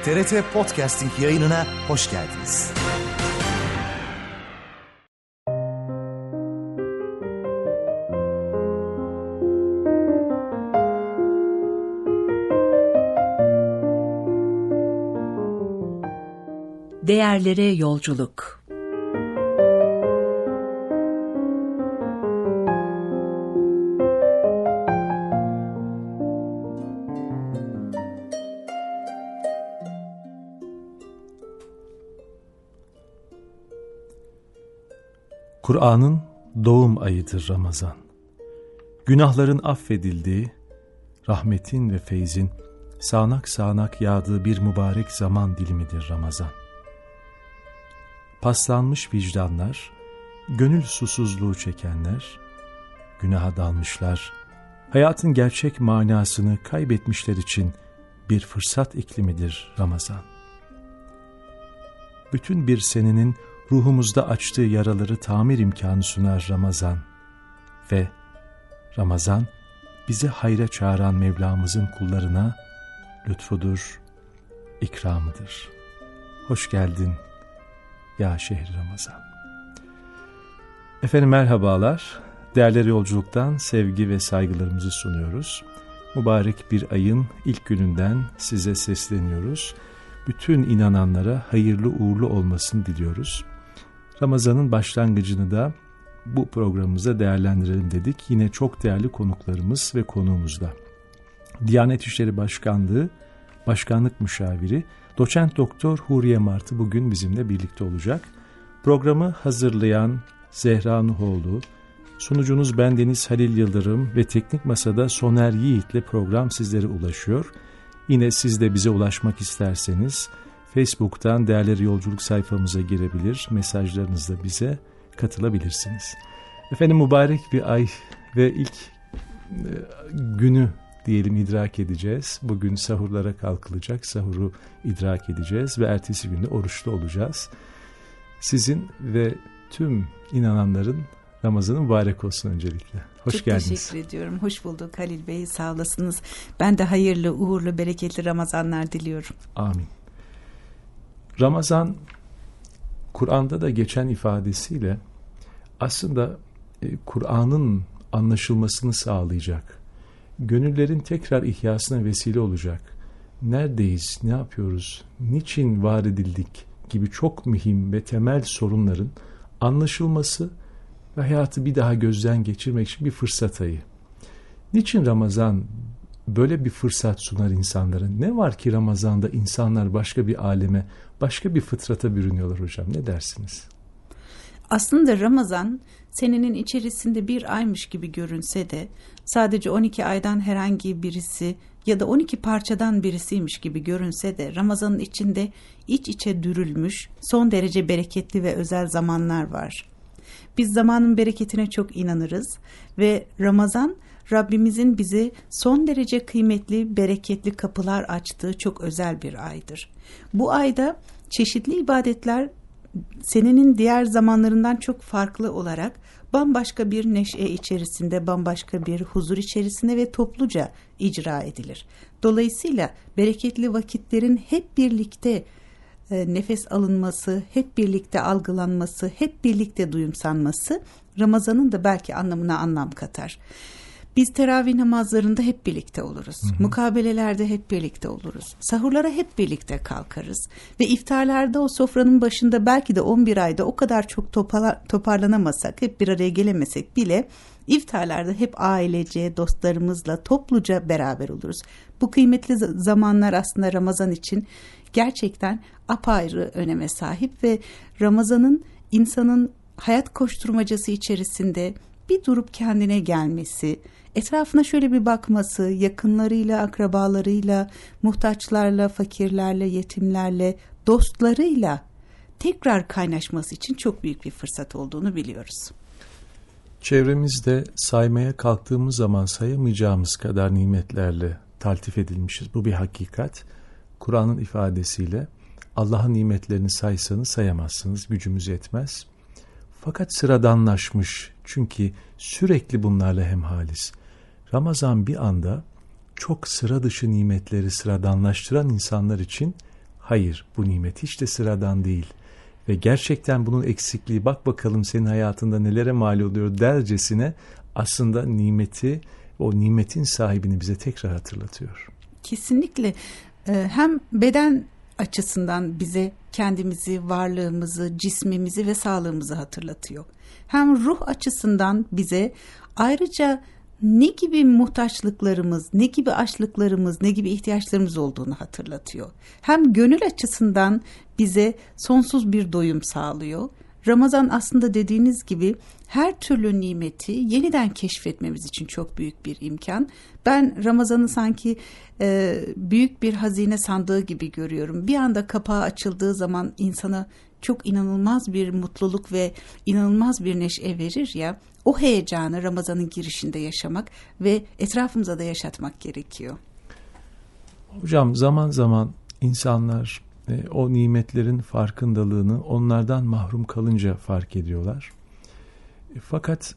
TRT Podcasting yayınına hoş geldiniz. Değerlere yolculuk. Kur'an'ın doğum ayıdır Ramazan. Günahların affedildiği, rahmetin ve feyzin sağanak sağanak yağdığı bir mübarek zaman dilimidir Ramazan. Paslanmış vicdanlar, gönül susuzluğu çekenler, günaha dalmışlar, hayatın gerçek manasını kaybetmişler için bir fırsat iklimidir Ramazan. Bütün bir senenin ruhumuzda açtığı yaraları tamir imkanı sunar Ramazan. Ve Ramazan bizi hayra çağıran Mevlamızın kullarına lütfudur, ikramıdır. Hoş geldin ya şehri Ramazan. Efendim merhabalar. Değerleri yolculuktan sevgi ve saygılarımızı sunuyoruz. Mübarek bir ayın ilk gününden size sesleniyoruz. Bütün inananlara hayırlı uğurlu olmasını diliyoruz. Ramazan'ın başlangıcını da bu programımıza değerlendirelim dedik. Yine çok değerli konuklarımız ve konuğumuzda. Diyanet İşleri Başkanlığı Başkanlık Müşaviri Doçent Doktor Huriye Martı bugün bizimle birlikte olacak. Programı hazırlayan Zehra Nuhoğlu, sunucunuz bendeniz Halil Yıldırım ve Teknik Masa'da Soner Yiğit'le program sizlere ulaşıyor. Yine siz de bize ulaşmak isterseniz Facebook'tan Değerleri Yolculuk sayfamıza girebilir, mesajlarınızla bize katılabilirsiniz. Efendim mübarek bir ay ve ilk günü diyelim idrak edeceğiz. Bugün sahurlara kalkılacak, sahuru idrak edeceğiz ve ertesi günde oruçlu olacağız. Sizin ve tüm inananların Ramazan'ın mübarek olsun öncelikle. Hoş geldiniz. Çok teşekkür ediyorum. Hoş bulduk Halil Bey, sağ olasınız. Ben de hayırlı, uğurlu, bereketli Ramazanlar diliyorum. Amin. Ramazan, Kur'an'da da geçen ifadesiyle aslında Kur'an'ın anlaşılmasını sağlayacak, gönüllerin tekrar ihyasına vesile olacak, neredeyiz, ne yapıyoruz, niçin var edildik gibi çok mühim ve temel sorunların anlaşılması ve hayatı bir daha gözden geçirmek için bir fırsat ayı. Niçin Ramazan böyle bir fırsat sunar insanlara? Ne var ki Ramazan'da insanlar başka bir aleme, başka bir fıtrata bürünüyorlar hocam? Ne dersiniz? Aslında Ramazan senenin içerisinde bir aymış gibi görünse de sadece 12 aydan herhangi birisi ya da 12 parçadan birisiymiş gibi görünse de Ramazan'ın içinde iç içe dürülmüş son derece bereketli ve özel zamanlar var. Biz zamanın bereketine çok inanırız ve Ramazan Rabbimizin bize son derece kıymetli, bereketli kapılar açtığı çok özel bir aydır. Bu ayda çeşitli ibadetler senenin diğer zamanlarından çok farklı olarak bambaşka bir neşe içerisinde, bambaşka bir huzur içerisinde ve topluca icra edilir. Dolayısıyla bereketli vakitlerin hep birlikte nefes alınması, hep birlikte algılanması, hep birlikte duyumsanması Ramazan'ın da belki anlamına anlam katar. Biz teravih namazlarında hep birlikte oluruz. Mukabelelerde hep birlikte oluruz. Sahurlara hep birlikte kalkarız. Ve iftarlarda o sofranın başında belki de 11 ayda o kadar çok toparlanamasak, hep bir araya gelemesek bile iftarlarda hep ailece, dostlarımızla, topluca beraber oluruz. Bu kıymetli zamanlar aslında Ramazan için gerçekten apayrı öneme sahip ve Ramazan'ın insanın hayat koşturmacası içerisinde bir durup kendine gelmesi, etrafına şöyle bir bakması, yakınlarıyla, akrabalarıyla, muhtaçlarla, fakirlerle, yetimlerle, dostlarıyla tekrar kaynaşması için çok büyük bir fırsat olduğunu biliyoruz. Çevremizde saymaya kalktığımız zaman sayamayacağımız kadar nimetlerle taltif edilmişiz. Bu bir hakikat. Kur'an'ın ifadesiyle Allah'ın nimetlerini saysanız sayamazsınız, gücümüz yetmez. Fakat sıradanlaşmış, çünkü sürekli bunlarla hemhaliz. Ramazan bir anda çok sıra dışı nimetleri sıradanlaştıran insanlar için Hayır, bu nimet hiç de sıradan değil. Ve gerçekten bunun eksikliği, bak bakalım senin hayatında nelere mal oluyor dercesine aslında nimeti, o nimetin sahibini bize tekrar hatırlatıyor. Kesinlikle. Hem beden açısından bize kendimizi, varlığımızı, cismimizi ve sağlığımızı hatırlatıyor. Hem ruh açısından bize ayrıca ne gibi muhtaçlıklarımız, ne gibi açlıklarımız, ne gibi ihtiyaçlarımız olduğunu hatırlatıyor. Hem gönül açısından bize sonsuz bir doyum sağlıyor. Ramazan aslında dediğiniz gibi her türlü nimeti yeniden keşfetmemiz için çok büyük bir imkan. Ben Ramazan'ı sanki büyük bir hazine sandığı gibi görüyorum. Bir anda kapağı açıldığı zaman insana çok inanılmaz bir mutluluk ve inanılmaz bir neşe verir ya. O heyecanı Ramazan'ın girişinde yaşamak ve etrafımıza da yaşatmak gerekiyor. Hocam zaman zaman insanlar o nimetlerin farkındalığını onlardan mahrum kalınca fark ediyorlar. Fakat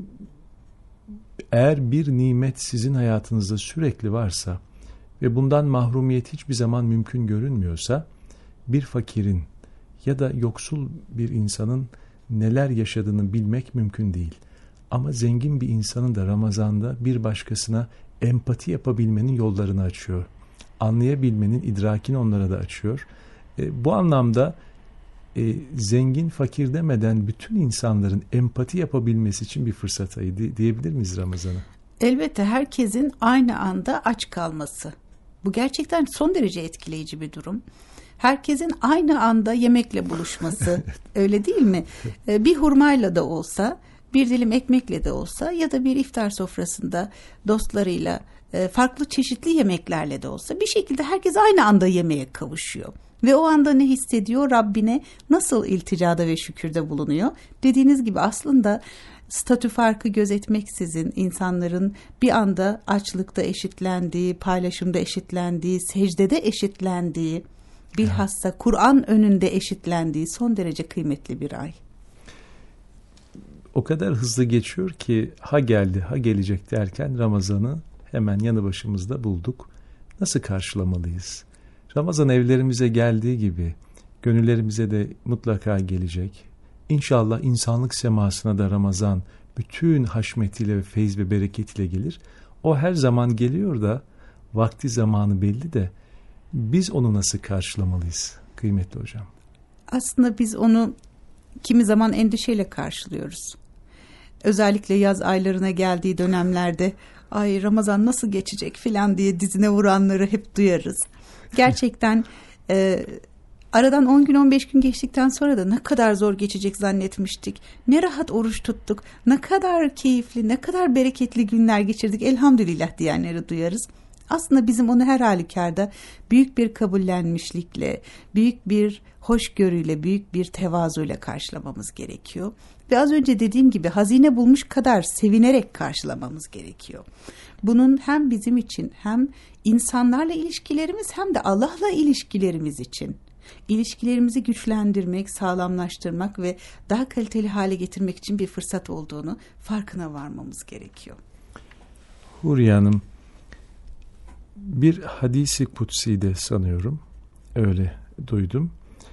eğer bir nimet sizin hayatınızda sürekli varsa ve bundan mahrumiyet hiçbir zaman mümkün görünmüyorsa, bir fakirin ya da yoksul bir insanın neler yaşadığını bilmek mümkün değil. Ama zengin bir insanın da Ramazan'da bir başkasına empati yapabilmenin yollarını açıyor. Anlayabilmenin idrakini onlara da açıyor. Bu anlamda zengin fakir demeden bütün insanların empati yapabilmesi için bir fırsat ayı diyebilir miyiz Ramazan'a? Elbette herkesin aynı anda aç kalması. Bu gerçekten son derece etkileyici bir durum. Herkesin aynı anda yemekle buluşması, öyle değil mi? Bir hurmayla da olsa, bir dilim ekmekle de olsa ya da bir iftar sofrasında dostlarıyla farklı çeşitli yemeklerle de olsa bir şekilde herkes aynı anda yemeğe kavuşuyor. Ve o anda ne hissediyor? Rabbine nasıl ilticada ve şükürde bulunuyor? Dediğiniz gibi aslında statü farkı gözetmeksizin insanların bir anda açlıkta eşitlendiği, paylaşımda eşitlendiği, secdede eşitlendiği, bilhassa Kur'an önünde eşitlendiği son derece kıymetli bir ay. O kadar hızlı geçiyor ki ha geldi ha gelecek derken Ramazan'ı hemen yanı başımızda bulduk. Nasıl karşılamalıyız? Ramazan evlerimize geldiği gibi gönüllerimize de mutlaka gelecek. İnşallah insanlık semasına da Ramazan bütün haşmetiyle ve feyz ve bereketiyle gelir. O her zaman geliyor da vakti zamanı belli de biz onu nasıl karşılamalıyız kıymetli hocam? Aslında biz onu kimi zaman endişeyle karşılıyoruz. Özellikle yaz aylarına geldiği dönemlerde ay Ramazan nasıl geçecek filan diye dizine vuranları hep duyarız. Gerçekten aradan 10 gün 15 gün geçtikten sonra da ne kadar zor geçecek zannetmiştik. Ne rahat oruç tuttuk. Ne kadar keyifli, ne kadar bereketli günler geçirdik. Elhamdülillah diyenleri duyarız. Aslında bizim onu her halükarda büyük bir kabullenmişlikle, büyük bir hoşgörüyle, büyük bir tevazuyla karşılamamız gerekiyor. Ve az önce dediğim gibi hazine bulmuş kadar sevinerek karşılamamız gerekiyor. Bunun hem bizim için hem insanlarla ilişkilerimiz hem de Allah'la ilişkilerimiz için ilişkilerimizi güçlendirmek, sağlamlaştırmak ve daha kaliteli hale getirmek için bir fırsat olduğunu farkına varmamız gerekiyor. Huriye Hanım, bir hadisi kutsi de sanıyorum, öyle duydum.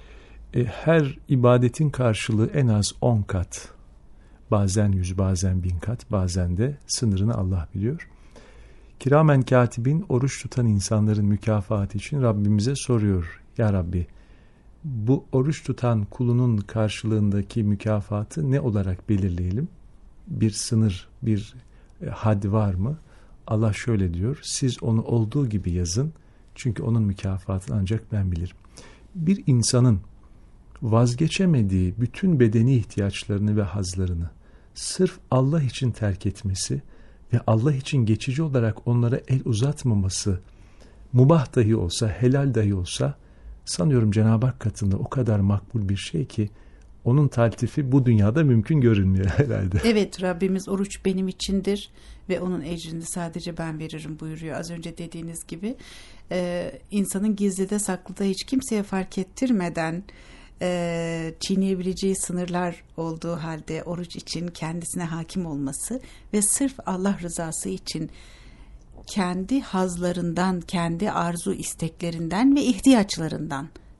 Her ibadetin karşılığı en az 10 kat, bazen 100, bazen 1000 kat, bazen de sınırını Allah biliyor. Kiramen katibin oruç tutan insanların mükafatı için Rabbimize soruyor. Ya Rabbi, bu oruç tutan kulunun karşılığındaki mükafatı ne olarak belirleyelim? Bir sınır, bir had var mı? Allah şöyle diyor, siz onu olduğu gibi yazın, çünkü onun mükafatını ancak ben bilirim. Bir insanın vazgeçemediği bütün bedeni ihtiyaçlarını ve hazlarını sırf Allah için terk etmesi ve Allah için geçici olarak onlara el uzatmaması, mubah dahi olsa, helal dahi olsa, sanıyorum Cenab-ı Hak katında o kadar makbul bir şey ki onun taltifi bu dünyada mümkün görünmüyor herhalde. Evet, Rabbimiz oruç benim içindir ve onun ecrini sadece ben veririm buyuruyor. Az önce dediğiniz gibi insanın gizlide saklıda hiç kimseye fark ettirmeden çiğneyebileceği sınırlar olduğu halde oruç için kendisine hakim olması ve sırf Allah rızası için kendi hazlarından, kendi arzu isteklerinden ve ihtiyaçlarından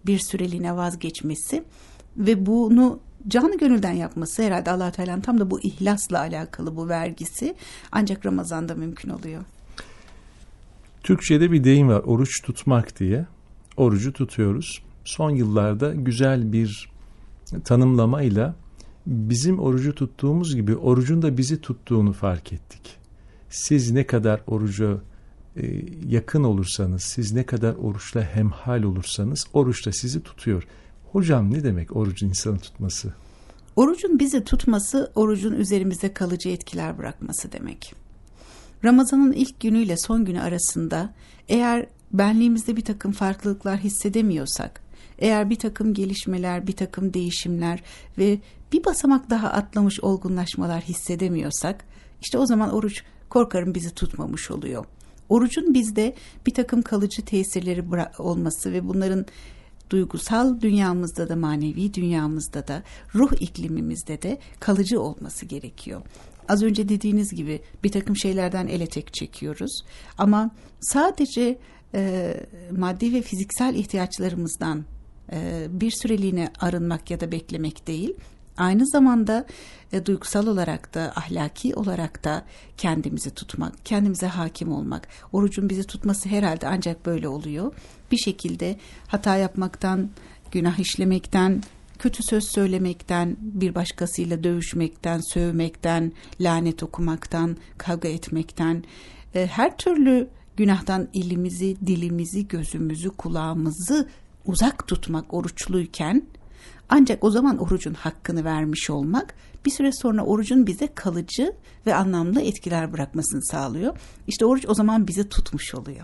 bir süreliğine vazgeçmesi ve bunu canı gönülden yapması, herhalde Allah-u Teala'nın tam da bu ihlasla alakalı bu vergisi ancak Ramazan'da mümkün oluyor. Türkçe'de bir deyim var, oruç tutmak diye. Orucu tutuyoruz. Son yıllarda güzel bir tanımlamayla bizim orucu tuttuğumuz gibi orucun da bizi tuttuğunu fark ettik. Siz ne kadar oruca yakın olursanız, siz ne kadar oruçla hemhal olursanız oruç da sizi tutuyor. Hocam, ne demek orucun insanı tutması? Orucun bizi tutması, orucun üzerimizde kalıcı etkiler bırakması demek. Ramazan'ın ilk günüyle son günü arasında eğer benliğimizde bir takım farklılıklar hissedemiyorsak, eğer bir takım gelişmeler, bir takım değişimler ve bir basamak daha atlamış olgunlaşmalar hissedemiyorsak, işte o zaman oruç korkarım bizi tutmamış oluyor. Orucun bizde bir takım kalıcı tesirleri olması ve bunların duygusal dünyamızda da, manevi dünyamızda da, ruh iklimimizde de kalıcı olması gerekiyor. Az önce dediğiniz gibi bir takım şeylerden ele tek çekiyoruz. Ama sadece maddi ve fiziksel ihtiyaçlarımızdan bir süreliğine arınmak ya da beklemek değil, aynı zamanda duygusal olarak da, ahlaki olarak da kendimizi tutmak, kendimize hakim olmak. Orucun bizi tutması herhalde ancak böyle oluyor. Bir şekilde hata yapmaktan, günah işlemekten, kötü söz söylemekten, bir başkasıyla dövüşmekten, sövmekten, lanet okumaktan, kavga etmekten, her türlü günahtan elimizi, dilimizi, gözümüzü, kulağımızı uzak tutmak oruçluyken, ancak o zaman orucun hakkını vermiş olmak bir süre sonra orucun bize kalıcı ve anlamlı etkiler bırakmasını sağlıyor. İşte oruç o zaman bizi tutmuş oluyor.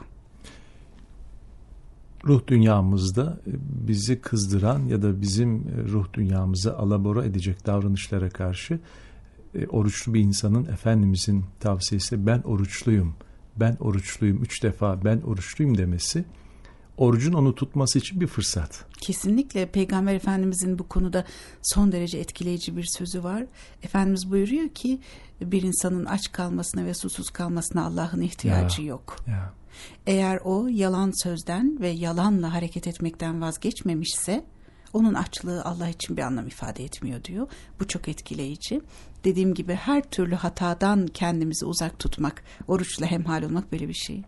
Ruh dünyamızda bizi kızdıran ya da bizim ruh dünyamızı alabora edecek davranışlara karşı oruçlu bir insanın Efendimizin tavsiyesi ben oruçluyum, ben oruçluyum, 3 defa ben oruçluyum demesi orucun onu tutması için bir fırsat. Kesinlikle Peygamber Efendimizin bu konuda son derece etkileyici bir sözü var. Efendimiz buyuruyor ki bir insanın aç kalmasına ve susuz kalmasına Allah'ın ihtiyacı yok. Ya. Eğer o yalan sözden ve yalanla hareket etmekten vazgeçmemişse onun açlığı Allah için bir anlam ifade etmiyor diyor. Bu çok etkileyici. Dediğim gibi her türlü hatadan kendimizi uzak tutmak, oruçla hemhal olmak böyle bir şey.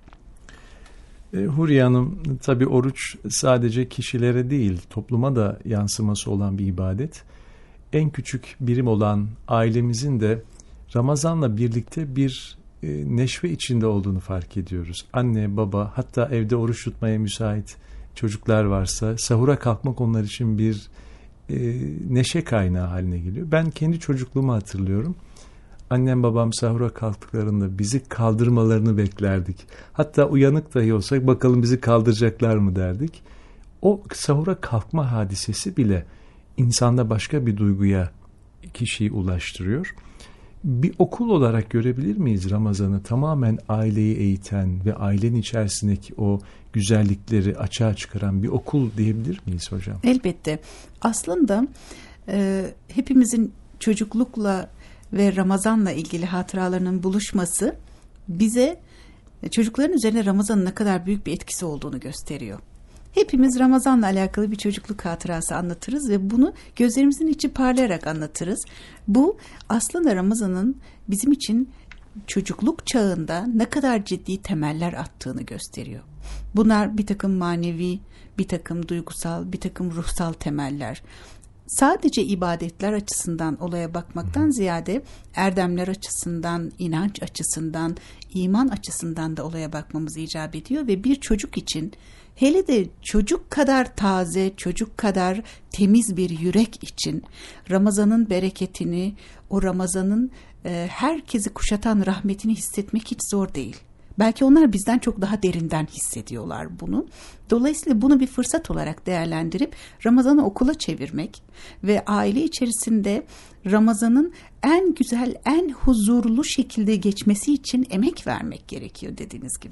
Huriye Hanım, tabii oruç sadece kişilere değil topluma da yansıması olan bir ibadet. En küçük birim olan ailemizin de Ramazan'la birlikte bir neşve içinde olduğunu fark ediyoruz. Anne, baba, hatta evde oruç tutmaya müsait çocuklar varsa sahura kalkmak onlar için bir neşe kaynağı haline geliyor. Ben kendi çocukluğumu hatırlıyorum. Annem babam sahura kalktıklarında bizi kaldırmalarını beklerdik. Hatta uyanık dahi olsak bakalım bizi kaldıracaklar mı derdik. O sahura kalkma hadisesi bile insanda başka bir duyguya kişiyi ulaştırıyor. Bir okul olarak görebilir miyiz Ramazan'ı? Tamamen aileyi eğiten ve ailenin içerisindeki o güzellikleri açığa çıkaran bir okul diyebilir miyiz hocam? Elbette. Aslında hepimizin çocuklukla ve Ramazan'la ilgili hatıralarının buluşması bize çocukların üzerine Ramazan'ın ne kadar büyük bir etkisi olduğunu gösteriyor. Hepimiz Ramazan'la alakalı bir çocukluk hatırası anlatırız ve bunu gözlerimizin içi parlayarak anlatırız. Bu aslında Ramazan'ın bizim için çocukluk çağında ne kadar ciddi temeller attığını gösteriyor. Bunlar bir takım manevi, bir takım duygusal, bir takım ruhsal temeller. Sadece ibadetler açısından olaya bakmaktan ziyade erdemler açısından, inanç açısından, iman açısından da olaya bakmamız icap ediyor ve bir çocuk için, hele de çocuk kadar taze, çocuk kadar temiz bir yürek için Ramazan'ın bereketini, o Ramazan'ın herkesi kuşatan rahmetini hissetmek hiç zor değil. Belki onlar bizden çok daha derinden hissediyorlar bunu. Dolayısıyla bunu bir fırsat olarak değerlendirip Ramazan'ı okula çevirmek ve aile içerisinde Ramazan'ın en güzel, en huzurlu şekilde geçmesi için emek vermek gerekiyor dediğiniz gibi.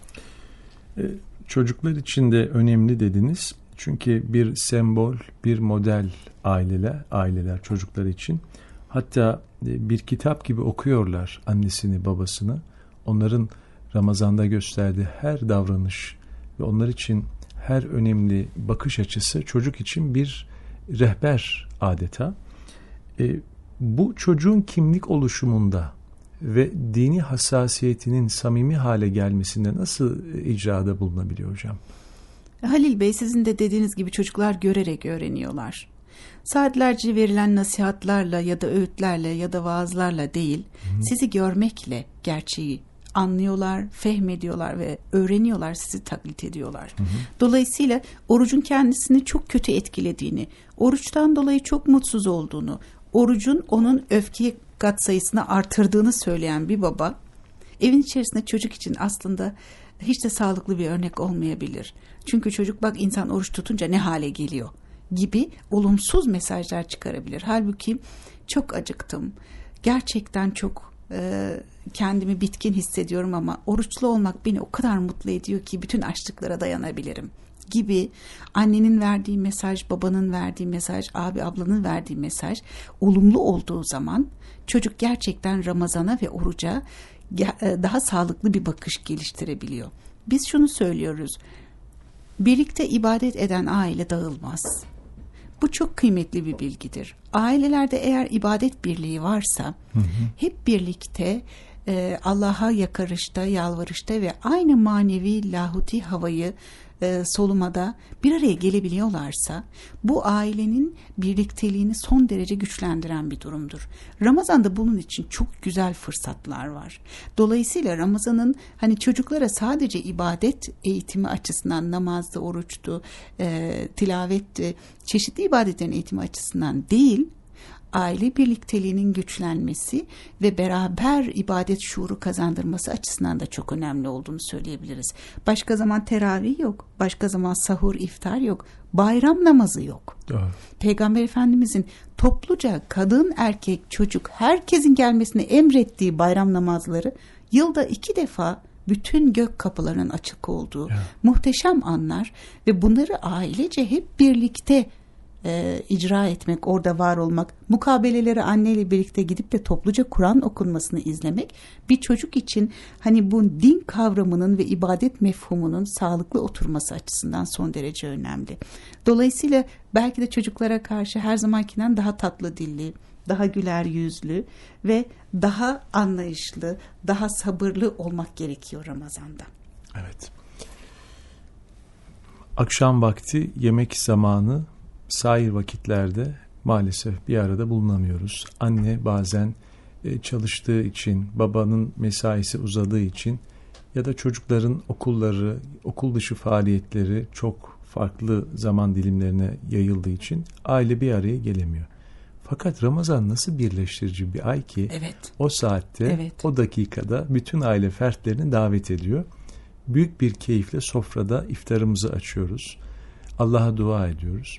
Çocuklar için de önemli dediniz. Çünkü bir sembol, bir model aileler çocuklar için. Hatta bir kitap gibi okuyorlar annesini, babasını. Onların Ramazan'da gösterdiği her davranış ve onlar için her önemli bakış açısı çocuk için bir rehber adeta. Bu çocuğun kimlik oluşumunda ve dini hassasiyetinin samimi hale gelmesinde nasıl icrada bulunabiliyor hocam? Halil Bey, sizin de dediğiniz gibi çocuklar görerek öğreniyorlar. Saatlerce verilen nasihatlarla ya da öğütlerle ya da vaazlarla değil, sizi görmekle gerçeği anlıyorlar, fehmediyorlar ve öğreniyorlar, sizi taklit ediyorlar. Dolayısıyla orucun kendisini çok kötü etkilediğini, oruçtan dolayı çok mutsuz olduğunu, orucun onun öfke katsayısını artırdığını söyleyen bir baba, evin içerisinde çocuk için aslında hiç de sağlıklı bir örnek olmayabilir. Çünkü çocuk bak insan oruç tutunca ne hale geliyor gibi olumsuz mesajlar çıkarabilir. Halbuki çok acıktım, gerçekten çok kendimi bitkin hissediyorum ama oruçlu olmak beni o kadar mutlu ediyor ki bütün açlıklara dayanabilirim gibi annenin verdiği mesaj, babanın verdiği mesaj, abi ablanın verdiği mesaj olumlu olduğu zaman çocuk gerçekten Ramazan'a ve oruca daha sağlıklı bir bakış geliştirebiliyor. Biz şunu söylüyoruz: birlikte ibadet eden aile dağılmaz. Bu çok kıymetli bir bilgidir. Ailelerde eğer ibadet birliği varsa hep birlikte Allah'a yakarışta, yalvarışta ve aynı manevi lahuti havayı solumada bir araya gelebiliyorlarsa bu ailenin birlikteliğini son derece güçlendiren bir durumdur. Ramazan'da bunun için çok güzel fırsatlar var. Dolayısıyla Ramazan'ın hani çocuklara sadece ibadet eğitimi açısından, namazdı, oruçtu, tilavetti, çeşitli ibadetlerin eğitimi açısından değil, aile birlikteliğinin güçlenmesi ve beraber ibadet şuuru kazandırması açısından da çok önemli olduğunu söyleyebiliriz. Başka zaman teravih yok, başka zaman sahur, iftar yok, bayram namazı yok. Doğru. Peygamber Efendimizin topluca kadın, erkek, çocuk herkesin gelmesini emrettiği bayram namazları yılda 2 defa bütün gök kapılarının açık olduğu muhteşem anlar ve bunları ailece hep birlikte icra etmek, orada var olmak, mukabeleleri anneyle birlikte gidip de topluca Kur'an okunmasını izlemek bir çocuk için hani bu din kavramının ve ibadet mefhumunun sağlıklı oturması açısından son derece önemli. Dolayısıyla belki de çocuklara karşı her zamankinden daha tatlı dilli, daha güler yüzlü ve daha anlayışlı, daha sabırlı olmak gerekiyor Ramazan'da. Evet. Akşam vakti yemek zamanı, sair vakitlerde maalesef bir arada bulunamıyoruz. Anne bazen çalıştığı için, babanın mesaisi uzadığı için ya da çocukların okulları, okul dışı faaliyetleri çok farklı zaman dilimlerine yayıldığı için aile bir araya gelemiyor. Fakat Ramazan nasıl birleştirici bir ay ki o saatte, o dakikada bütün aile fertlerini davet ediyor. Büyük bir keyifle sofrada iftarımızı açıyoruz. Allah'a dua ediyoruz.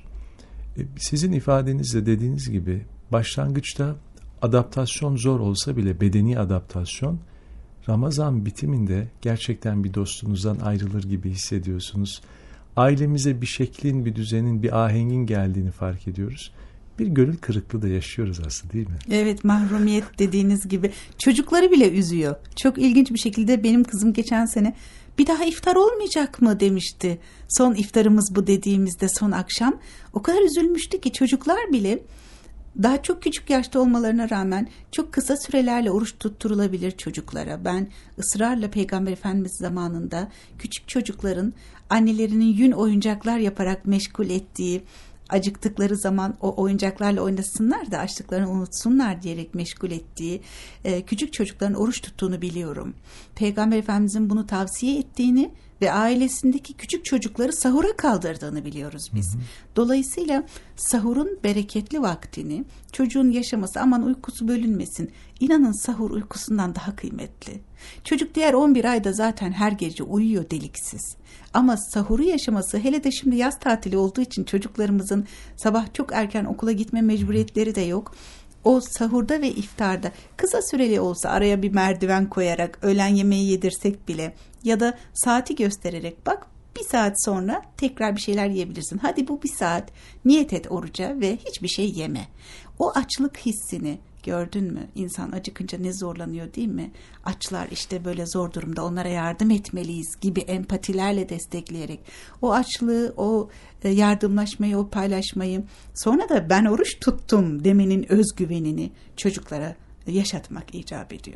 Sizin ifadenizle dediğiniz gibi başlangıçta adaptasyon zor olsa bile bedeni adaptasyon, Ramazan bitiminde gerçekten bir dostunuzdan ayrılır gibi hissediyorsunuz. Ailemize bir şeklin, bir düzenin, bir ahengin geldiğini fark ediyoruz. Bir gönül kırıklığı da yaşıyoruz aslında, değil mi? Evet, mahrumiyet dediğiniz gibi çocukları bile üzüyor. Çok ilginç bir şekilde benim kızım geçen sene bir daha iftar olmayacak mı demişti. Son iftarımız bu dediğimizde son akşam o kadar üzülmüştü ki çocuklar bile daha çok küçük yaşta olmalarına rağmen çok kısa sürelerle oruç tutturulabilir çocuklara. Ben ısrarla Peygamber Efendimiz zamanında küçük çocukların annelerinin yün oyuncaklar yaparak meşgul ettiği, acıktıkları zaman o oyuncaklarla oynasınlar da açlıklarını unutsunlar diyerek meşgul ettiği küçük çocukların oruç tuttuğunu biliyorum. Peygamber Efendimizin bunu tavsiye ettiğini ve ailesindeki küçük çocukları sahura kaldırdığını biliyoruz biz. Dolayısıyla sahurun bereketli vaktini çocuğun yaşaması, aman uykusu bölünmesin. İnanın sahur uykusundan daha kıymetli. Çocuk diğer 11 ayda zaten her gece uyuyor deliksiz. Ama sahuru yaşaması, hele de şimdi yaz tatili olduğu için çocuklarımızın sabah çok erken okula gitme mecburiyetleri de yok. O sahurda ve iftarda kısa süreli olsa araya bir merdiven koyarak öğlen yemeği yedirsek bile ya da saati göstererek bak Bir saat sonra tekrar bir şeyler yiyebilirsin. Hadi bu bir saat niyet et oruca ve hiçbir şey yeme. O açlık hissini gördün mü? İnsan acıkınca ne zorlanıyor değil mi? Açlar işte böyle zor durumda, onlara yardım etmeliyiz gibi empatilerle destekleyerek o açlığı, o yardımlaşmayı, o paylaşmayı, sonra da ben oruç tuttum demenin özgüvenini çocuklara yaşatmak icap ediyor.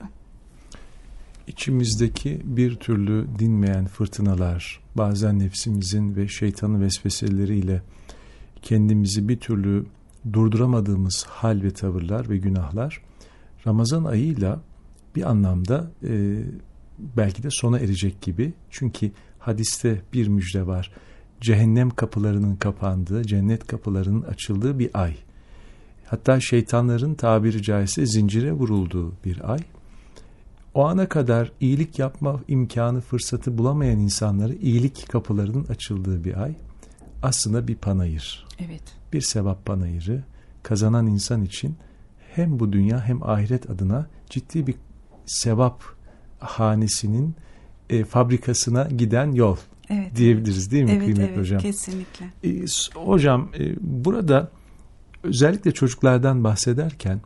İçimizdeki bir türlü dinmeyen fırtınalar, bazen nefsimizin ve şeytanın vesveseleriyle kendimizi bir türlü durduramadığımız hal ve tavırlar ve günahlar Ramazan ayıyla bir anlamda belki de sona erecek gibi. Çünkü hadiste bir müjde var. Cehennem kapılarının kapandığı, cennet kapılarının açıldığı bir ay. Hatta şeytanların tabiri caizse zincire vurulduğu bir ay. O ana kadar iyilik yapma imkanı, fırsatı bulamayan insanlara iyilik kapılarının açıldığı bir ay. Aslında bir panayır. Evet. Bir sevap panayırı kazanan insan için hem bu dünya hem ahiret adına ciddi bir sevap hanesinin fabrikasına giden yol, evet, diyebiliriz değil mi, evet, kıymetli evet, hocam? Kesinlikle. Hocam burada özellikle çocuklardan bahsederken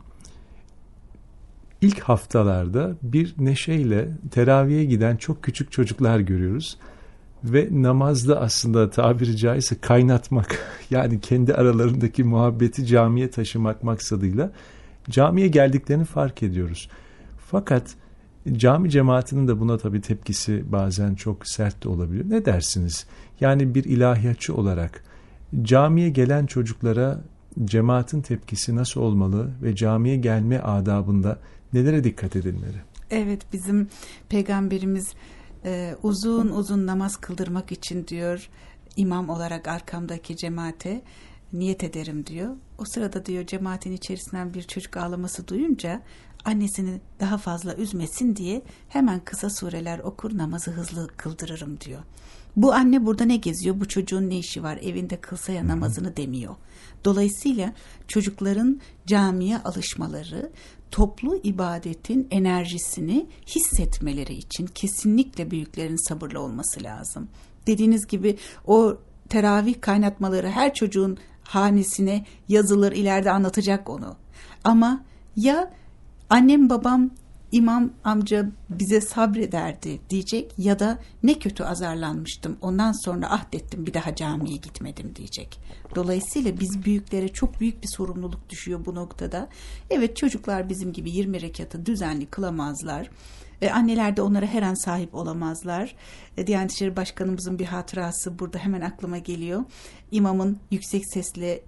ilk haftalarda bir neşeyle teraviye giden çok küçük çocuklar görüyoruz. Ve namazda aslında tabiri caizse kaynatmak, yani kendi aralarındaki muhabbeti camiye taşımak maksadıyla camiye geldiklerini fark ediyoruz. Fakat cami cemaatinin de buna tabii tepkisi bazen çok sert de olabiliyor. Ne dersiniz? Yani bir ilahiyatçı olarak camiye gelen çocuklara cemaatin tepkisi nasıl olmalı ve camiye gelme adabında nelere dikkat edilmeli? Evet, bizim Peygamberimiz uzun uzun namaz kıldırmak için diyor, imam olarak arkamdaki cemaate niyet ederim diyor. O sırada diyor cemaatin içerisinden bir çocuk ağlaması duyunca annesini daha fazla üzmesin diye hemen kısa sureler okur, namazı hızlı kıldırırım diyor. Bu anne burada ne geziyor? Bu çocuğun ne işi var? Evinde kılsa ya namazını demiyor. Dolayısıyla çocukların camiye alışmaları, toplu ibadetin enerjisini hissetmeleri için kesinlikle büyüklerin sabırlı olması lazım. Dediğiniz gibi o teravih kaynatmaları her çocuğun hanesine yazılır, ileride anlatacak onu. Ama ya annem babam, imam amca bize sabrederdi diyecek ya da ne kötü azarlanmıştım, ondan sonra ahdettim bir daha camiye gitmedim diyecek. Dolayısıyla biz büyüklere çok büyük bir sorumluluk düşüyor bu noktada. Evet, çocuklar bizim gibi 20 rekatı düzenli kılamazlar. Anneler de onlara her an sahip olamazlar. Diyanet İşleri Başkanımızın bir hatırası burada hemen aklıma geliyor. İmamın yüksek sesle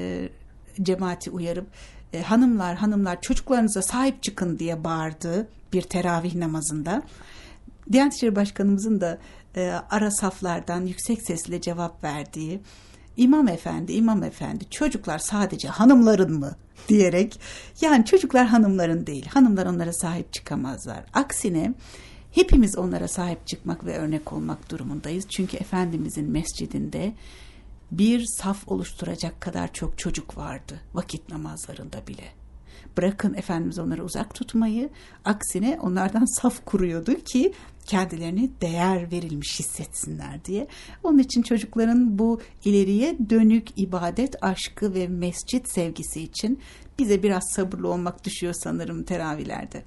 cemaati uyarıp hanımlar çocuklarınıza sahip çıkın diye bağırdığı bir teravih namazında. Diyanet İşleri Başkanımızın da ara saflardan yüksek sesle cevap verdiği, İmam efendi çocuklar sadece hanımların mı diyerek, yani çocuklar hanımların değil, hanımlar onlara sahip çıkamazlar. Aksine hepimiz onlara sahip çıkmak ve örnek olmak durumundayız. Çünkü Efendimizin mescidinde bir saf oluşturacak kadar çok çocuk vardı vakit namazlarında bile. Bırakın Efendimiz onları uzak tutmayı, aksine onlardan saf kuruyordu ki kendilerini değer verilmiş hissetsinler diye. Onun için çocukların bu ileriye dönük ibadet aşkı ve mescit sevgisi için bize biraz sabırlı olmak düşüyor sanırım teravihlerde.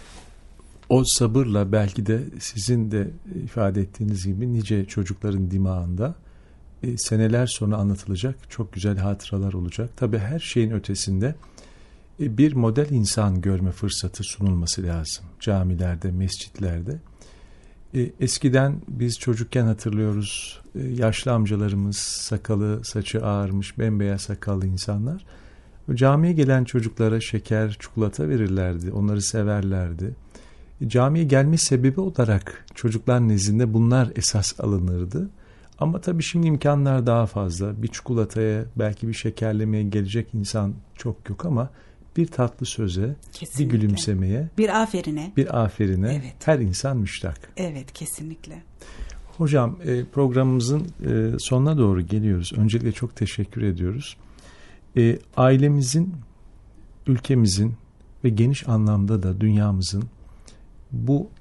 O sabırla belki de sizin de ifade ettiğiniz gibi nice çocukların dimağında seneler sonra anlatılacak çok güzel hatıralar olacak. Tabii her şeyin ötesinde bir model insan görme fırsatı sunulması lazım camilerde, mescitlerde. Eskiden biz çocukken hatırlıyoruz, yaşlı amcalarımız, sakalı, saçı ağarmış, bembeyaz sakallı insanlar. Camiye gelen çocuklara şeker, çikolata verirlerdi, onları severlerdi. Camiye gelme sebebi olarak çocuklar nezdinde bunlar esas alınırdı. Ama tabii şimdi imkanlar daha fazla. Bir çikolataya, belki bir şekerlemeye gelecek insan çok yok ama bir tatlı söze, kesinlikle, bir gülümsemeye, bir aferine evet, her insan müştak. Evet, kesinlikle. Hocam, programımızın sonuna doğru geliyoruz. Öncelikle çok teşekkür ediyoruz. Ailemizin, ülkemizin ve geniş anlamda da dünyamızın bu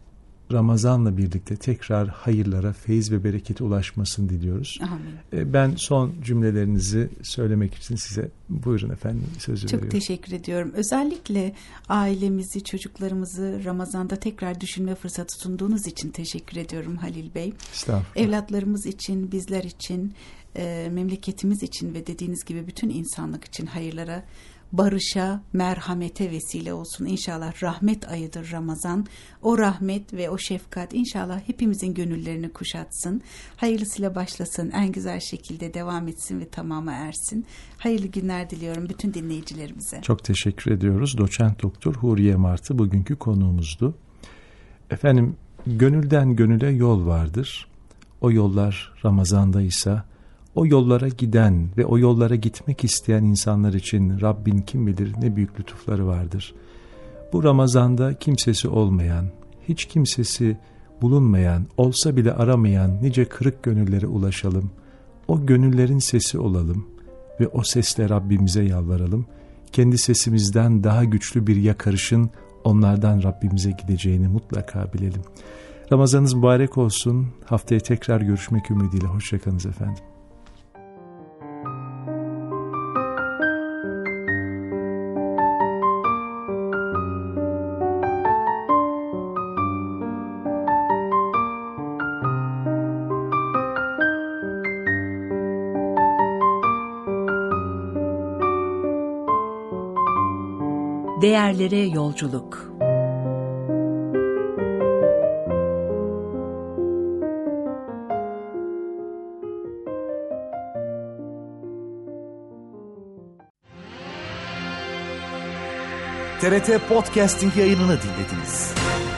Ramazan'la birlikte tekrar hayırlara, feyiz ve berekete ulaşmasını diliyoruz. Amin. Ben son cümlelerinizi söylemek için size buyurun efendim sözü veriyorum. Çok teşekkür ediyorum. Özellikle ailemizi, çocuklarımızı Ramazan'da tekrar düşünme fırsatı sunduğunuz için teşekkür ediyorum Halil Bey. Estağfurullah. Evlatlarımız için, bizler için, memleketimiz için ve dediğiniz gibi bütün insanlık için hayırlara, barışa, merhamete vesile olsun. İnşallah rahmet ayıdır Ramazan. O rahmet ve o şefkat inşallah hepimizin gönüllerini kuşatsın. Hayırlısıyla başlasın, en güzel şekilde devam etsin ve tamama ersin. Hayırlı günler diliyorum bütün dinleyicilerimize. Çok teşekkür ediyoruz. Doçent Doktor Huriye Martı bugünkü konuğumuzdu. Efendim, gönülden gönüle yol vardır. O yollar Ramazan'daysa o yollara giden ve o yollara gitmek isteyen insanlar için Rabbin kim bilir ne büyük lütufları vardır. Bu Ramazan'da kimsesi olmayan, hiç kimsesi bulunmayan, olsa bile aramayan nice kırık gönüllere ulaşalım. O gönüllerin sesi olalım ve o sesle Rabbimize yalvaralım. Kendi sesimizden daha güçlü bir yakarışın onlardan Rabbimize gideceğini mutlaka bilelim. Ramazanınız mübarek olsun. Haftaya tekrar görüşmek ümidiyle. Hoşçakalınız efendim. Değerlere yolculuk. TRT Podcasting yayınını dinlediniz.